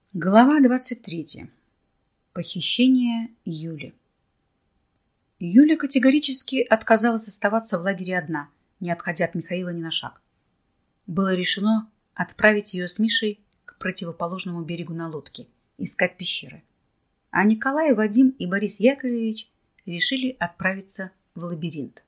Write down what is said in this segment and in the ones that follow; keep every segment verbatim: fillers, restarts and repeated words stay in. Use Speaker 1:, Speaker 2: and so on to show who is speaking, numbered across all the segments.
Speaker 1: Глава двадцать третья. Похищение Юли. Юля категорически отказалась оставаться в лагере одна, не отходя от Михаила ни на шаг. Было решено отправить ее с Мишей к противоположному берегу на лодке, искать пещеры. А Николай, Вадим и Борис Яковлевич решили отправиться в лабиринт.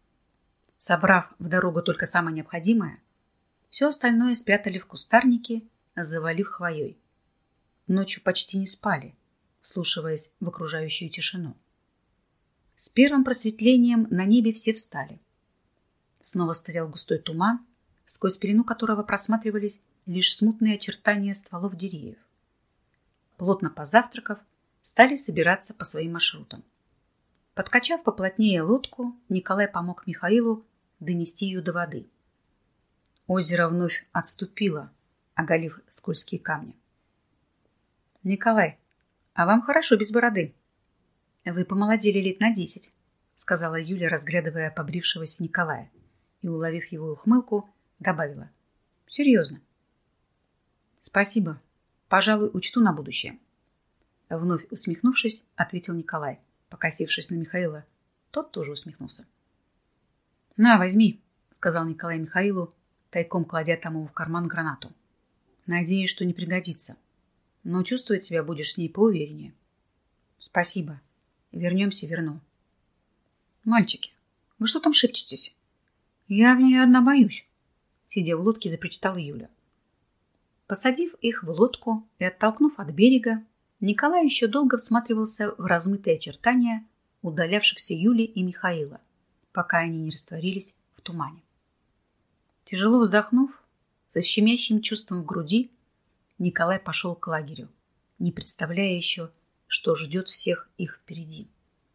Speaker 1: Собрав в дорогу только самое необходимое, все остальное спрятали в кустарнике, завалив хвоей. Ночью почти не спали, вслушиваясь в окружающую тишину. С первым просветлением на небе все встали. Снова стоял густой туман, сквозь пелену которого просматривались лишь смутные очертания стволов деревьев. Плотно позавтракав, стали собираться по своим маршрутам. Подкачав поплотнее лодку, Николай помог Михаилу донести ее до воды. Озеро вновь отступило, оголив скользкие камни. «Николай, а вам хорошо без бороды. Вы помолодели лет на десять», — сказала Юля, разглядывая побрившегося Николая, и, уловив его ухмылку, добавила: «Серьезно». «Спасибо. Пожалуй, учту на будущее». Вновь усмехнувшись, ответил Николай, покосившись на Михаила. Тот тоже усмехнулся. «На, возьми», — сказал Николай Михаилу, тайком кладя тому в карман гранату. «Надеюсь, что не пригодится. Но чувствовать себя будешь с ней поувереннее». «Спасибо. Вернемся, верну». «Мальчики, вы что там шепчетесь? Я в нее одна боюсь», — сидя в лодке, запричитала Юля. Посадив их в лодку и оттолкнув от берега, Николай еще долго всматривался в размытые очертания удалявшихся Юли и Михаила, пока они не растворились в тумане. Тяжело вздохнув, со щемящим чувством в груди, Николай пошел к лагерю, не представляя еще, что ждет всех их впереди.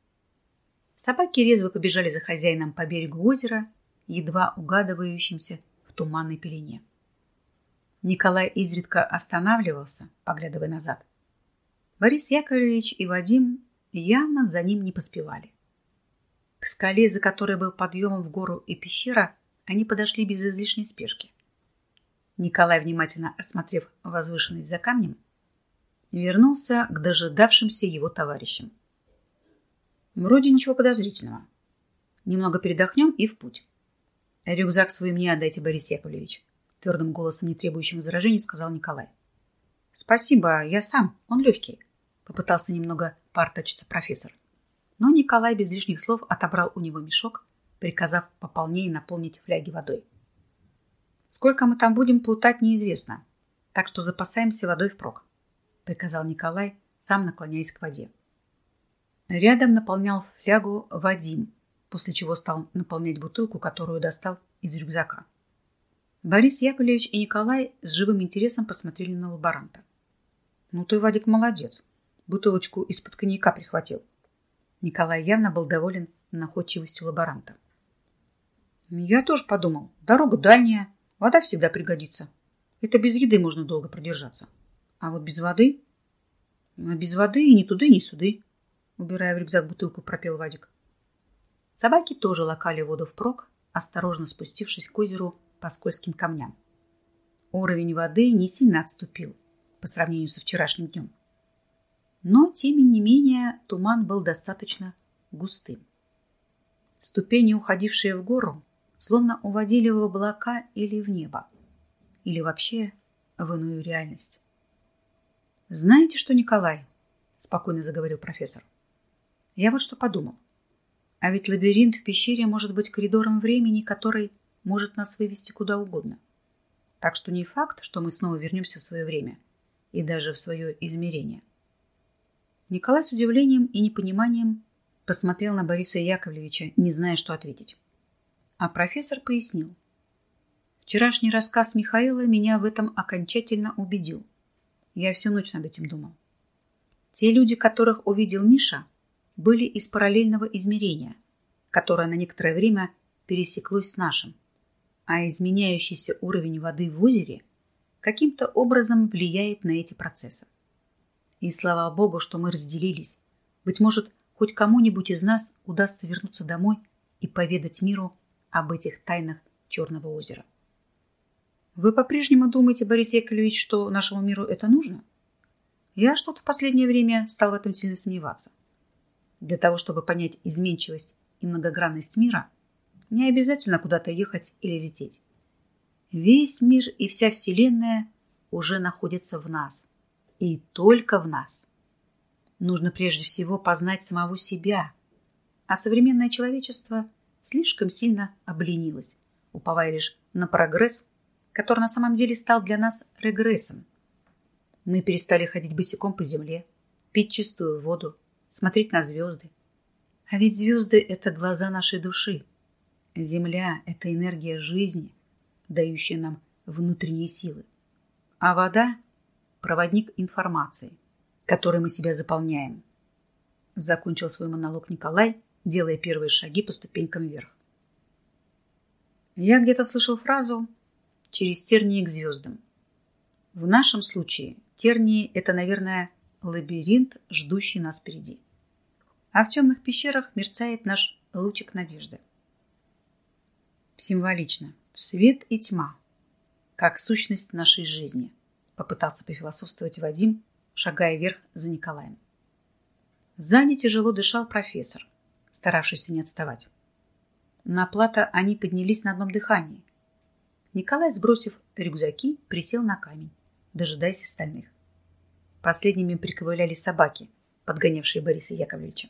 Speaker 1: Собаки резво побежали за хозяином по берегу озера, едва угадывающимся в туманной пелене. Николай изредка останавливался, поглядывая назад. Борис Яковлевич и Вадим явно за ним не поспевали. К скале, за которой был подъемом в гору и пещера, они подошли без излишней спешки. Николай, внимательно осмотрев возвышенность за камнем, вернулся к дожидавшимся его товарищам. «Вроде ничего подозрительного. Немного передохнем и в путь. Рюкзак свой мне отдайте, Борис Яковлевич», твердым голосом, не требующим возражений, сказал Николай. «Спасибо, я сам, он легкий», попытался немного поортачиться профессор. Но Николай без лишних слов отобрал у него мешок, приказав пополнее наполнить фляги водой. «Сколько мы там будем плутать, неизвестно, так что запасаемся водой впрок», приказал Николай, сам наклоняясь к воде. Рядом наполнял флягу Вадим, после чего стал наполнять бутылку, которую достал из рюкзака. Борис Яковлевич и Николай с живым интересом посмотрели на лаборанта. «Ну ты, Вадик, молодец. Бутылочку из-под коньяка прихватил». Николай явно был доволен находчивостью лаборанта. «Я тоже подумал. Дорога дальняя. Вода всегда пригодится. Это без еды можно долго продержаться. А вот без воды...» «А без воды и ни туды, ни сюды», убирая в рюкзак бутылку, пропел Вадик. Собаки тоже лакали воду впрок, осторожно спустившись к озеру по скользким камням. Уровень воды не сильно отступил по сравнению со вчерашним днем. Но, тем не менее, туман был достаточно густым. Ступени, уходившие в гору, словно уводили в облака или в небо, или вообще в иную реальность. «Знаете что, Николай?» — спокойно заговорил профессор. «Я вот что подумал. А ведь лабиринт в пещере может быть коридором времени, который может нас вывести куда угодно. Так что не факт, что мы снова вернемся в свое время и даже в свое измерение». Николай с удивлением и непониманием посмотрел на Бориса Яковлевича, не зная, что ответить. А профессор пояснил. «Вчерашний рассказ Михаила меня в этом окончательно убедил. Я всю ночь над этим думал. Те люди, которых увидел Миша, были из параллельного измерения, которое на некоторое время пересеклось с нашим, а изменяющийся уровень воды в озере каким-то образом влияет на эти процессы. И слава Богу, что мы разделились. Быть может, хоть кому-нибудь из нас удастся вернуться домой и поведать миру об этих тайнах Черного озера». «Вы по-прежнему думаете, Борис Яковлевич, что нашему миру это нужно?» Я что-то в последнее время стал в этом сильно сомневаться. Для того, чтобы понять изменчивость и многогранность мира, не обязательно куда-то ехать или лететь. Весь мир и вся Вселенная уже находятся в нас. И только в нас. Нужно прежде всего познать самого себя. А современное человечество слишком сильно обленилось, уповая лишь на прогресс, который на самом деле стал для нас регрессом. Мы перестали ходить босиком по земле, пить чистую воду, смотреть на звезды. А ведь звезды — это глаза нашей души. Земля — это энергия жизни, дающая нам внутренние силы. А вода — проводник информации, которой мы себя заполняем. Закончил свой монолог Николай, делая первые шаги по ступенькам вверх. Я где-то слышал фразу «через тернии к звездам». В нашем случае тернии — это, наверное, лабиринт, ждущий нас впереди. А в темных пещерах мерцает наш лучик надежды. Символично. Свет и тьма, как сущность нашей жизни, попытался пофилософствовать Вадим, шагая вверх за Николаем. Сзади тяжело дышал профессор, старавшийся не отставать. На плато они поднялись на одном дыхании. Николай, сбросив рюкзаки, присел на камень, дожидаясь остальных. Последними приковыляли собаки, подгонявшие Бориса Яковлевича.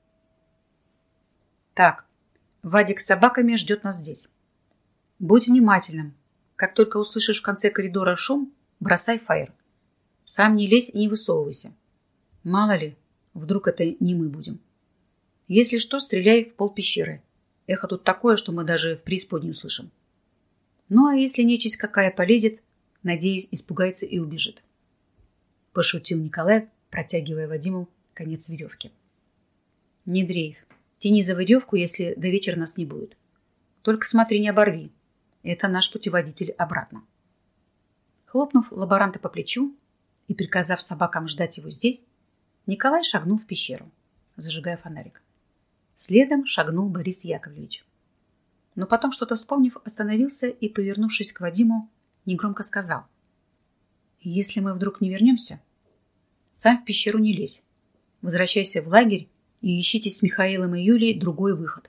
Speaker 1: «Так, Вадик с собаками ждет нас здесь. Будь внимательным. Как только услышишь в конце коридора шум, бросай фаер. Сам не лезь и не высовывайся. Мало ли, вдруг это не мы будем. Если что, стреляй в пол пещеры. Эхо тут такое, что мы даже в преисподней услышим. Ну, а если нечисть какая полезет, надеюсь, испугается и убежит». Пошутил Николай, протягивая Вадиму конец веревки. «Не дрейф. Тяни за веревку, если до вечера нас не будет. Только смотри, не оборви. Это наш путеводитель обратно». Хлопнув лаборанта по плечу и приказав собакам ждать его здесь, Николай шагнул в пещеру, зажигая фонарик. Следом шагнул Борис Яковлевич. Но потом, что-то вспомнив, остановился и, повернувшись к Вадиму, негромко сказал: «Если мы вдруг не вернемся, сам в пещеру не лезь. Возвращайся в лагерь и ищите с Михаилом и Юлей другой выход».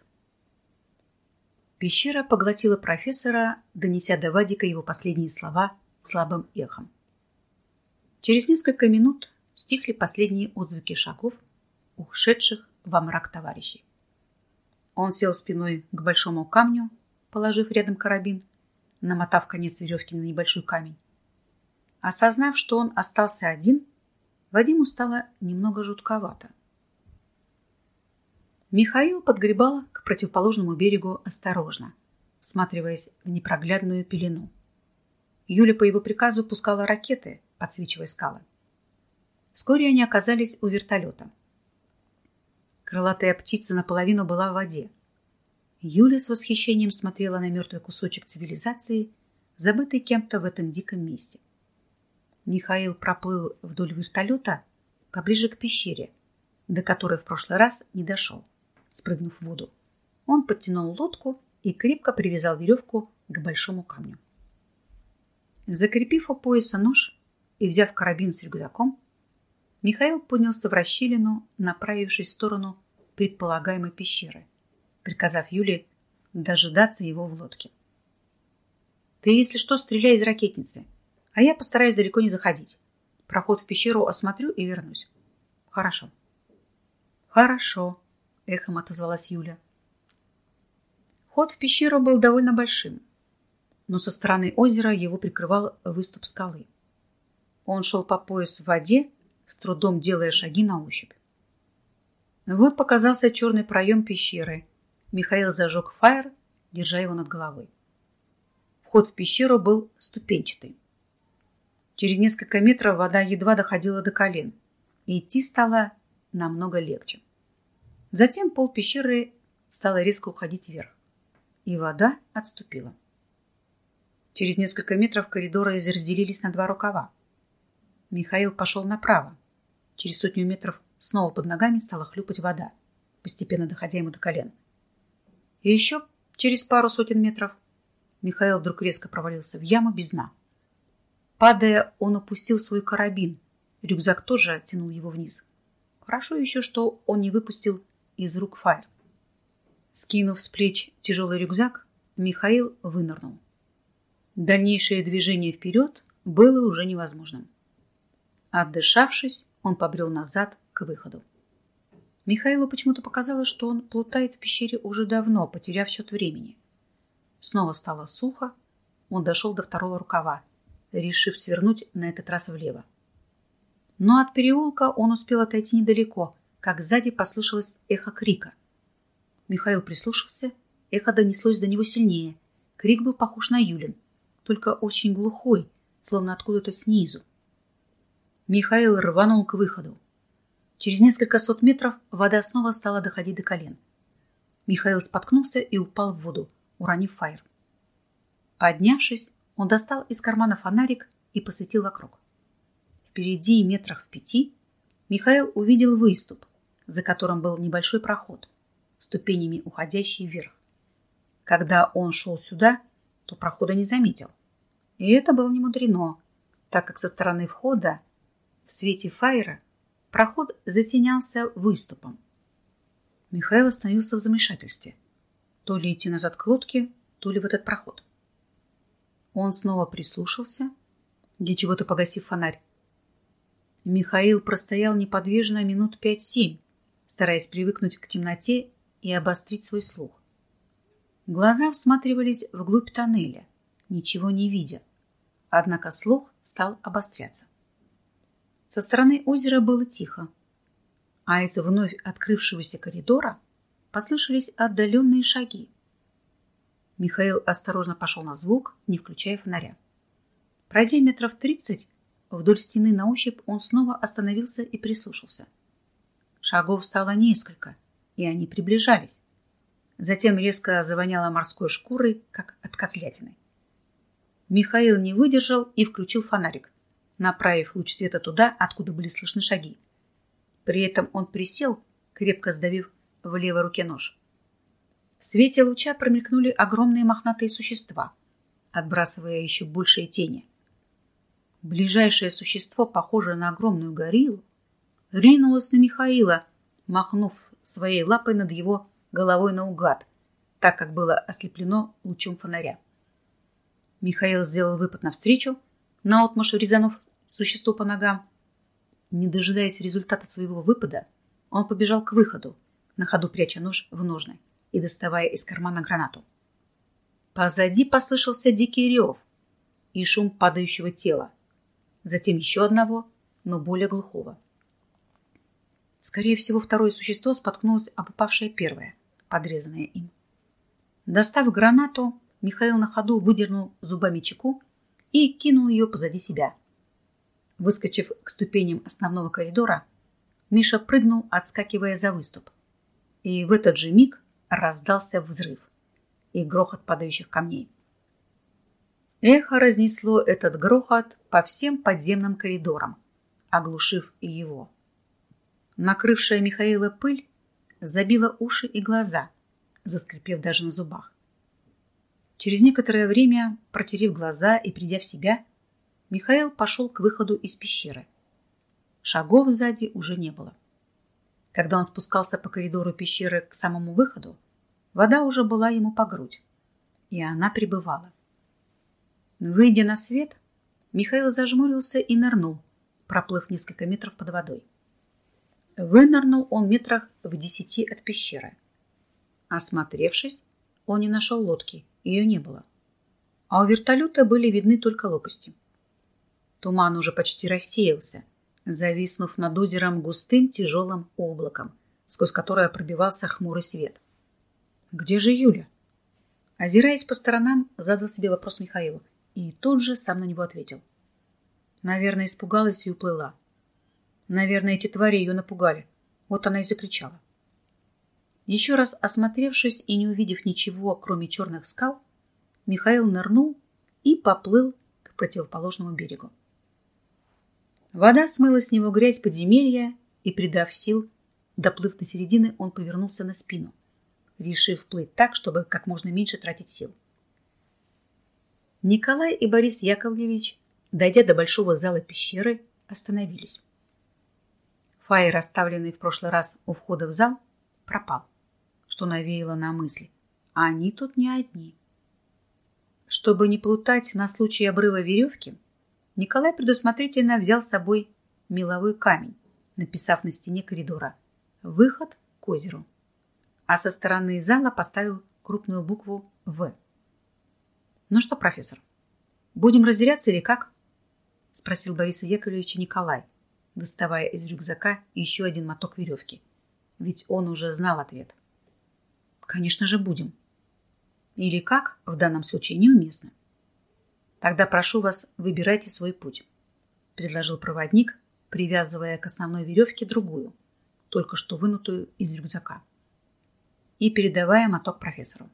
Speaker 1: Пещера поглотила профессора, донеся до Вадика его последние слова слабым эхом. Через несколько минут стихли последние отзвуки шагов, ушедших во мрак товарищей. Он сел спиной к большому камню, положив рядом карабин, намотав конец веревки на небольшой камень. Осознав, что он остался один, Вадиму стало немного жутковато. Михаил подгребал к противоположному берегу осторожно, всматриваясь в непроглядную пелену. Юля по его приказу пускала ракеты, подсвечивая скалы. Вскоре они оказались у вертолета. Крылатая птица наполовину была в воде. Юля с восхищением смотрела на мертвый кусочек цивилизации, забытый кем-то в этом диком месте. Михаил проплыл вдоль вертолета поближе к пещере, до которой в прошлый раз не дошел. Спрыгнув в воду, он подтянул лодку и крепко привязал веревку к большому камню. Закрепив у пояса нож и взяв карабин с рюкзаком, Михаил поднялся в расщелину, направившись в сторону предполагаемой пещеры, приказав Юле дожидаться его в лодке. «Ты, если что, стреляй из ракетницы, а я постараюсь далеко не заходить. Проход в пещеру осмотрю и вернусь». «Хорошо». «Хорошо», — эхом отозвалась Юля. Ход в пещеру был довольно большим, но со стороны озера его прикрывал выступ скалы. Он шел по пояс в воде, с трудом делая шаги на ощупь. Вот показался черный проем пещеры. Михаил зажег фаер, держа его над головой. Вход в пещеру был ступенчатый. Через несколько метров вода едва доходила до колен, и идти стало намного легче. Затем пол пещеры стало резко уходить вверх, и вода отступила. Через несколько метров коридоры разделились на два рукава. Михаил пошел направо. Через сотню метров снова под ногами стала хлюпать вода, постепенно доходя ему до колен. И еще через пару сотен метров Михаил вдруг резко провалился в яму без дна. Падая, он упустил свой карабин Рюкзак тоже тянул его вниз. Хорошо еще, что он не выпустил из рук Фаер. Скинув с плеч тяжелый рюкзак, Михаил вынырнул. Дальнейшее движение вперед было уже невозможным. Отдышавшись, он побрел назад к выходу. Михаилу почему-то показалось, что он плутает в пещере уже давно, потеряв счет времени. Снова стало сухо, он дошел до второго рукава, решив свернуть на этот раз влево. Но от переулка он успел отойти недалеко, как сзади послышалось эхо крика. Михаил прислушался, эхо донеслось до него сильнее. Крик был похож на Юлин, только очень глухой, словно откуда-то снизу. Михаил рванул к выходу. Через несколько сот метров вода снова стала доходить до колен. Михаил споткнулся и упал в воду, уронив Фаер. Поднявшись, он достал из кармана фонарик и посветил вокруг. Впереди, метрах в пяти, Михаил увидел выступ, за которым был небольшой проход, ступенями уходящий вверх. Когда он шел сюда, то прохода не заметил. И это было немудрено, так как со стороны входа в свете Фаера проход затенялся выступом. Михаил остановился в замешательстве. То ли идти назад к лодке, то ли в этот проход. Он снова прислушался, для чего-то погасив фонарь. Михаил простоял неподвижно минут пять-семь, стараясь привыкнуть к темноте и обострить свой слух. Глаза всматривались вглубь тоннеля, ничего не видя, однако слух стал обостряться. Со стороны озера было тихо, а из вновь открывшегося коридора послышались отдаленные шаги. Михаил осторожно пошел на звук, не включая фонаря. Пройдя метров тридцать, вдоль стены на ощупь он снова остановился и прислушался. Шагов стало несколько, и они приближались. Затем резко завоняло морской шкурой, как от козлятины. Михаил не выдержал и включил фонарик, направив луч света туда, откуда были слышны шаги. При этом он присел, крепко сдавив в левой руке нож. В свете луча промелькнули огромные мохнатые существа, отбрасывая еще большие тени. Ближайшее существо, похожее на огромную гориллу, ринулось на Михаила, махнув своей лапой над его головой наугад, так как было ослеплено лучом фонаря. Михаил сделал выпад навстречу, наотмашь резанув существо по ногам. Не дожидаясь результата своего выпада, он побежал к выходу, на ходу пряча нож в ножны и доставая из кармана гранату. Позади послышался дикий рев и шум падающего тела, затем еще одного, но более глухого. Скорее всего, второе существо споткнулось об упавшее первое, подрезанное им. Достав гранату, Михаил на ходу выдернул зубами чеку и кинул ее позади себя. Выскочив к ступеням основного коридора, Миша прыгнул, отскакивая за выступ. И в этот же миг раздался взрыв и грохот падающих камней. Эхо разнесло этот грохот по всем подземным коридорам, оглушив и его. Накрывшая Михаила пыль забила уши и глаза, заскрипев даже на зубах. Через некоторое время, протерев глаза и придя в себя, Михаил пошел к выходу из пещеры. Шагов сзади уже не было. Когда он спускался по коридору пещеры к самому выходу, вода уже была ему по грудь, и она прибывала. Выйдя на свет, Михаил зажмурился и нырнул, проплыв несколько метров под водой. Вынырнул он метрах в десяти от пещеры. Осмотревшись, он не нашел лодки, ее не было. А у вертолета были видны только лопасти. Туман уже почти рассеялся, зависнув над озером густым тяжелым облаком, сквозь которое пробивался хмурый свет. Где же Юля? Озираясь по сторонам, задал себе вопрос Михаилу и тут же сам на него ответил. Наверное, испугалась и уплыла. Наверное, эти твари ее напугали. Вот она и закричала. Еще раз осмотревшись и не увидев ничего, кроме черных скал, Михаил нырнул и поплыл к противоположному берегу. Вода смыла с него грязь подземелья, и, придав сил, доплыв до середины, он повернулся на спину, решив плыть так, чтобы как можно меньше тратить сил. Николай и Борис Яковлевич, дойдя до большого зала пещеры, остановились. Фаер, расставленный в прошлый раз у входа в зал, пропал, что навеяло на мысли. А они тут не одни. Чтобы не плутать на случай обрыва веревки, Николай предусмотрительно взял с собой меловой камень, написав на стене коридора «Выход к озеру», а со стороны зала поставил крупную букву «В». «Ну что, профессор, будем разделяться или как?» — спросил Бориса Яковлевича Николай, доставая из рюкзака еще один моток веревки, ведь он уже знал ответ. «Конечно же, будем. Или как, в данном случае неуместно. Тогда прошу вас, выбирайте свой путь», — предложил проводник, привязывая к основной веревке другую, только что вынутую из рюкзака, и передавая моток профессору.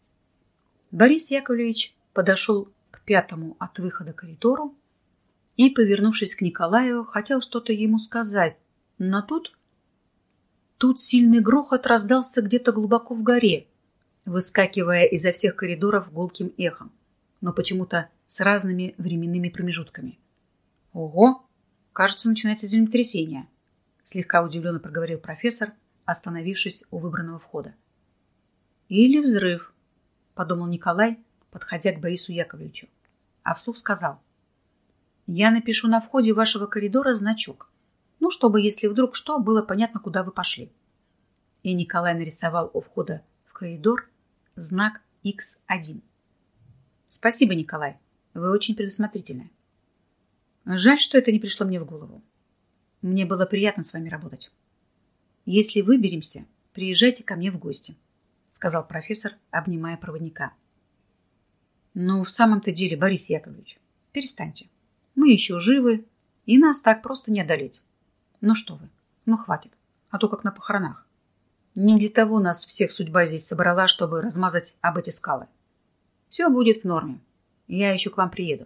Speaker 1: Борис Яковлевич подошел к пятому от выхода коридору и, повернувшись к Николаю, хотел что-то ему сказать, но тут... Тут сильный грохот раздался где-то глубоко в горе, выскакивая изо всех коридоров гулким эхом, но почему-то с разными временными промежутками. «Ого! Кажется, начинается землетрясение», — слегка удивленно проговорил профессор, остановившись у выбранного входа. «Или взрыв», — подумал Николай, подходя к Борису Яковлевичу, а вслух сказал: «Я напишу на входе вашего коридора значок, ну, чтобы, если вдруг что, было понятно, куда вы пошли». И Николай нарисовал у входа в коридор знак икс один. «Спасибо, Николай, вы очень предусмотрительны. Жаль, что это не пришло мне в голову. Мне было приятно с вами работать. Если выберемся, приезжайте ко мне в гости», — сказал профессор, обнимая проводника. «Ну, в самом-то деле, Борис Яковлевич, перестаньте. Мы еще живы, и нас так просто не одолеть. Ну что вы, ну хватит, а то как на похоронах. Не для того нас всех судьба здесь собрала, чтобы размазать об эти скалы. Все будет в норме. Я еще к вам приеду».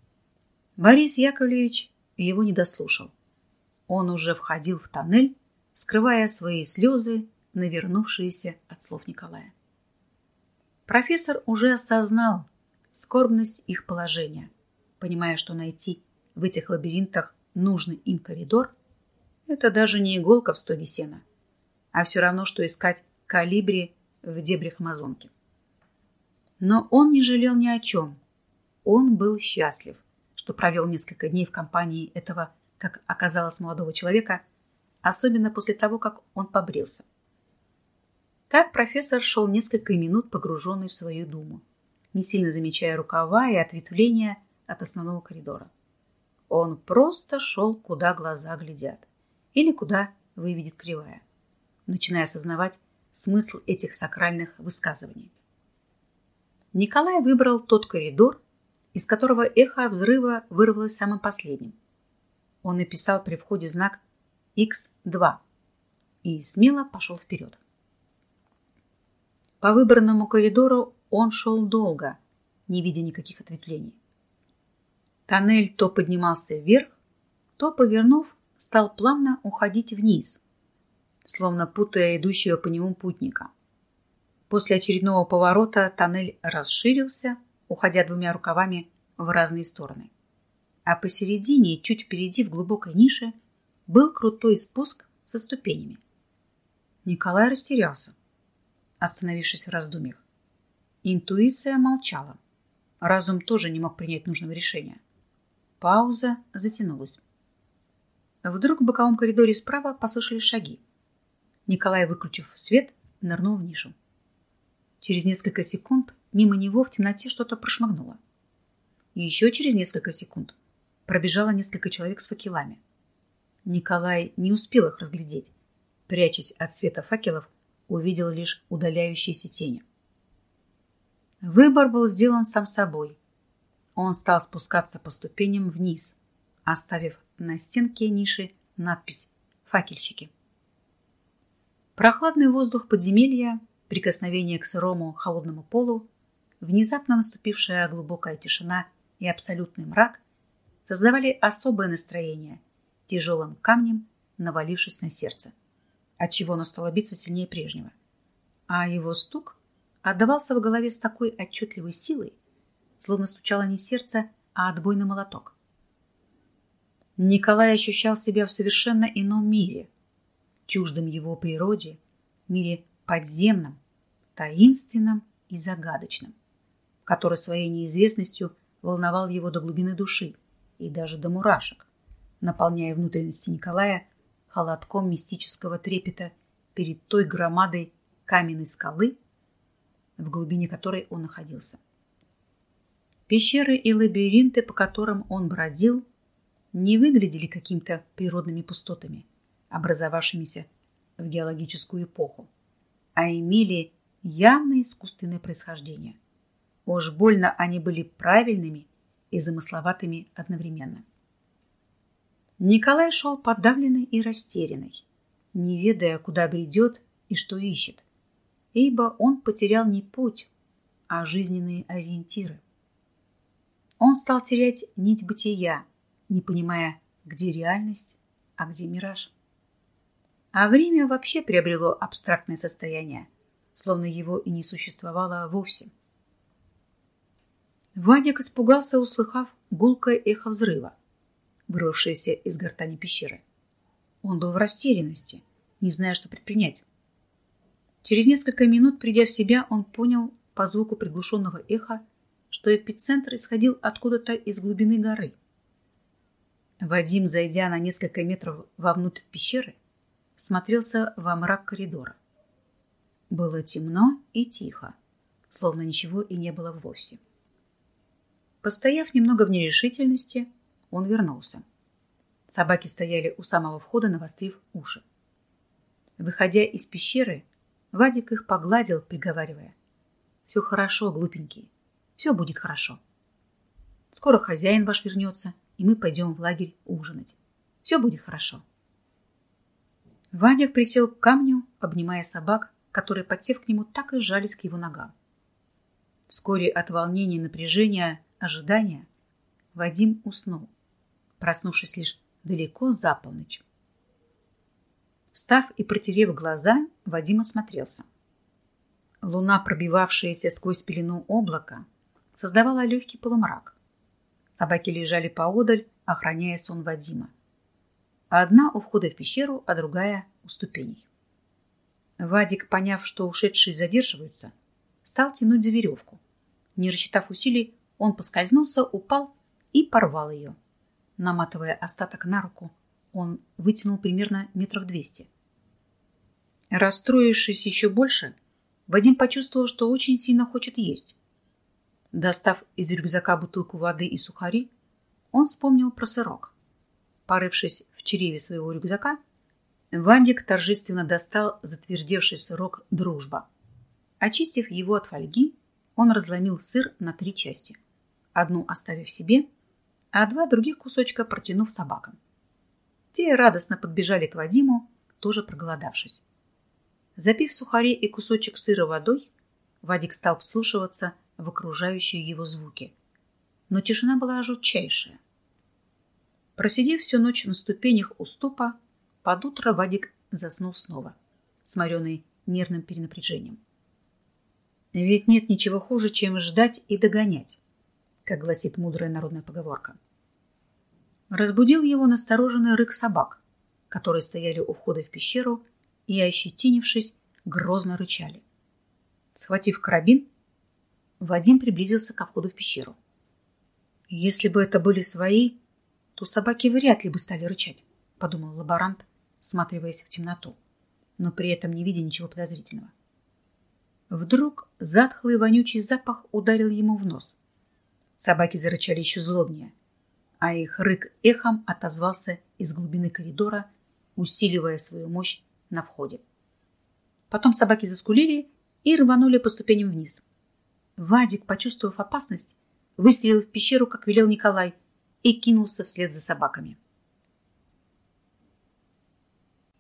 Speaker 1: Борис Яковлевич его не дослушал. Он уже входил в тоннель, скрывая свои слезы, навернувшиеся от слов Николая. Профессор уже осознал скорбность их положения, понимая, что найти в этих лабиринтах нужный им коридор — это даже не иголка в стоге сена, а все равно, что искать колибри в дебрях Амазонки. Но он не жалел ни о чем. Он был счастлив, что провел несколько дней в компании этого, как оказалось, молодого человека, особенно после того, как он побрился. Так профессор шел несколько минут, погруженный в свою думу, не сильно замечая рукава и ответвления от основного коридора. Он просто шел, куда глаза глядят, или куда выведет кривая, начиная осознавать смысл этих сакральных высказываний. Николай выбрал тот коридор, из которого эхо взрыва вырвалось самым последним. Он написал при входе знак икс два и смело пошел вперед. По выбранному коридору он шел долго, не видя никаких ответвлений. Тоннель то поднимался вверх, то, повернув, стал плавно уходить вниз, словно путая идущего по нему путника. После очередного поворота тоннель расширился, уходя двумя рукавами в разные стороны. А посередине, чуть впереди, в глубокой нише, был крутой спуск со ступенями. Николай растерялся, остановившись в раздумьях. Интуиция молчала. Разум тоже не мог принять нужного решения. Пауза затянулась. Вдруг в боковом коридоре справа послышались шаги. Николай, выключив свет, нырнул в нишу. Через несколько секунд мимо него в темноте что-то прошмыгнуло. И еще через несколько секунд пробежало несколько человек с факелами. Николай не успел их разглядеть. Прячась от света факелов, увидел лишь удаляющиеся тени. Выбор был сделан сам собой. Он стал спускаться по ступеням вниз, оставив на стенке ниши надпись «Факельщики». Прохладный воздух подземелья, прикосновение к сырому холодному полу, внезапно наступившая глубокая тишина и абсолютный мрак создавали особое настроение, тяжелым камнем навалившись на сердце, отчего оно стало биться сильнее прежнего. А его стук отдавался в голове с такой отчетливой силой, словно стучало не сердце, а отбойный молоток. Николай ощущал себя в совершенно ином мире, чуждом его природе, мире подземном, таинственном и загадочном, который своей неизвестностью волновал его до глубины души и даже до мурашек, наполняя внутренности Николая холодком мистического трепета перед той громадой каменной скалы, в глубине которой он находился. Пещеры и лабиринты, по которым он бродил, не выглядели какими-то природными пустотами, образовавшимися в геологическую эпоху, а имели явное искусственное происхождение. Уж больно они были правильными и замысловатыми одновременно. Николай шел подавленный и растерянный, не ведая, куда бредет и что ищет, ибо он потерял не путь, а жизненные ориентиры. Он стал терять нить бытия, не понимая, где реальность, а где мираж. А время вообще приобрело абстрактное состояние, словно его и не существовало вовсе. Вадик испугался, услыхав гулкое эхо взрыва, вырвавшееся из гортани пещеры. Он был в растерянности, не зная, что предпринять. Через несколько минут, придя в себя, он понял по звуку приглушенного эха, что эпицентр исходил откуда-то из глубины горы. Вадим, зайдя на несколько метров вовнутрь пещеры, смотрелся во мрак коридора. Было темно и тихо, словно ничего и не было вовсе. Постояв немного в нерешительности, он вернулся. Собаки стояли у самого входа, навострив уши. Выходя из пещеры, Вадик их погладил, приговаривая: «Все хорошо, глупенькие, все будет хорошо. Скоро хозяин ваш вернется, и мы пойдем в лагерь ужинать. Все будет хорошо». Вадик присел к камню, обнимая собак, которые, подсев к нему, так и сжались к его ногам. Вскоре от волнения, напряжения, ожидания Вадим уснул, проснувшись лишь далеко за полночь. Встав и протерев глаза, Вадим осмотрелся. Луна, пробивавшаяся сквозь пелену облака, создавала легкий полумрак. Собаки лежали поодаль, охраняя сон Вадима. Одна у входа в пещеру, а другая у ступеней. Вадик, поняв, что ушедшие задерживаются, стал тянуть за веревку. Не рассчитав усилий, он поскользнулся, упал и порвал ее. Наматывая остаток на руку, он вытянул примерно метров двести. Расстроившись еще больше, Вадим почувствовал, что очень сильно хочет есть. Достав из рюкзака бутылку воды и сухари, он вспомнил про сырок. Порывшись в чреве своего рюкзака, Вадик торжественно достал затвердевший сырок «Дружба». Очистив его от фольги, он разломил сыр на три части, одну оставив себе, а два других кусочка протянув собакам. Те радостно подбежали к Вадиму, тоже проголодавшись. Запив сухари и кусочек сыра водой, Вадик стал вслушиваться в окружающие его звуки. Но тишина была жутчайшая. Просидев всю ночь на ступенях уступа, под утро Вадик заснул снова, сморенный нервным перенапряжением. Ведь нет ничего хуже, чем ждать и догонять, как гласит мудрая народная поговорка. Разбудил его настороженный рык собак, которые стояли у входа в пещеру и, ощетинившись, грозно рычали. Схватив карабин, Вадим приблизился ко входу в пещеру. Если бы это были свои, то собаки вряд ли бы стали рычать, подумал лаборант, всматриваясь в темноту, но при этом не видя ничего подозрительного. Вдруг затхлый вонючий запах ударил ему в нос. Собаки зарычали еще злобнее, а их рык эхом отозвался из глубины коридора, усиливая свою мощь на входе. Потом собаки заскулили и рванули по ступеням вниз. Вадик, почувствовав опасность, выстрелил в пещеру, как велел Николай, и кинулся вслед за собаками.